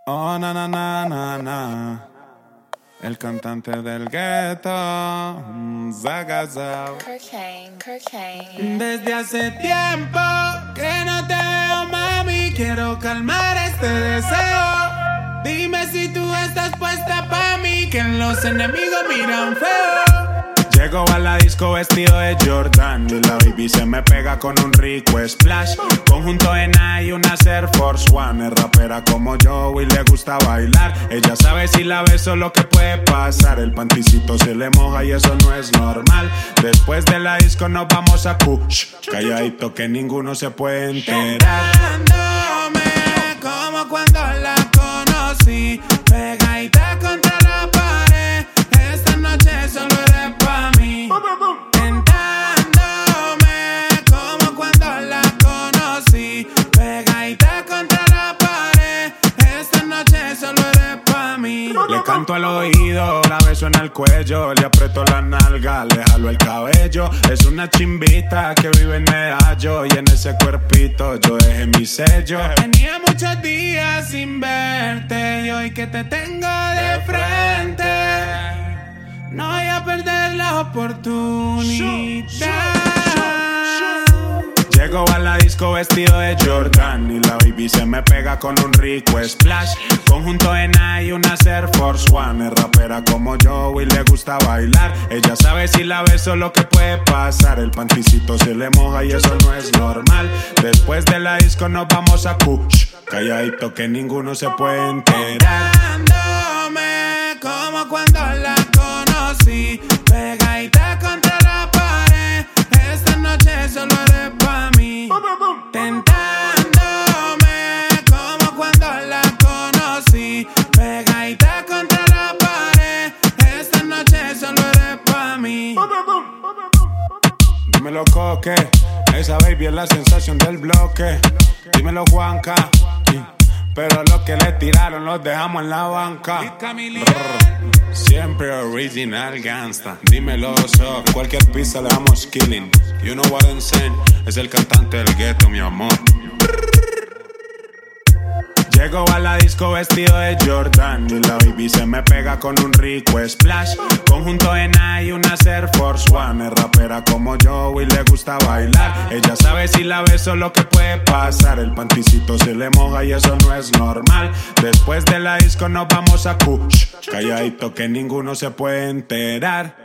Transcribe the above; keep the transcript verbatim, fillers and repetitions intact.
Oh, na, na, na, na, na. El cantante del gueto, Zagazao. Cocaine, cocaine. Desde hace tiempo que no te veo, mami. Quiero calmar este deseo. Dime si tú estás puesta pa' mí, que los enemigos miran feo. Llego a la disco vestido de Jordan y la baby se me pega con un rico splash. Conjunto en I y una Air Force One. Es rapera como yo y le gusta bailar. Ella sabe si la beso lo que puede pasar. El panticito se le moja y eso no es normal. Después de la disco nos vamos a Kush. Calladito que ninguno se puede enterar. Tentándome como cuando la conocí, pegadita contra la pared. Esta noche solo eres pa' mí. Tentándome como cuando la conocí, pegadita contra la pared. Esta noche solo eres pa' mí. Le canto al oído, la beso en el cuello, le aprieto la nalga, le jalo el cabello. Es una chimbita que vive en Medallo y en ese cuerpito yo dejé mi sello. Tenía muchos días sin verte y hoy que te tengo de frente no voy a perder la oportunidad. Llego a la disco vestido de Jordan y la baby se me pega con un rico splash. Conjunto en I y una Air Force One. Es rapera como yo y le gusta bailar. Ella sabe si la beso lo que puede pasar. El panticito se le moja y eso no es normal. Después de la disco nos vamos a Kush. Calladito que ninguno se puede enterar. Tentándome como cuando la conocí, pegadita contra la pared. Esta noche solo eres pa' mí. Tentándome como cuando la conocí, pegadita contra la pared. Esta noche solo eres pa' mí. Dímelo, Coque, esa baby es la sensación del bloque. Dímelo, Juanca, pero los que le tiraron los dejamos en la banca. Brr, siempre original gangsta. Dímelo, so, cualquier pista le damos killing. You know what I'm saying, es el cantante del gueto, mi amor. Llego a la disco vestido de Jordan y la baby se me pega con un rico splash. Conjunto en I y una Air Force One. Es rapera como yo y le gusta bailar. Ella sabe si la beso lo que puede pasar. El panticito se le moja y eso no es normal. Después de la disco nos vamos a Kush. Calladito que ninguno se puede enterar.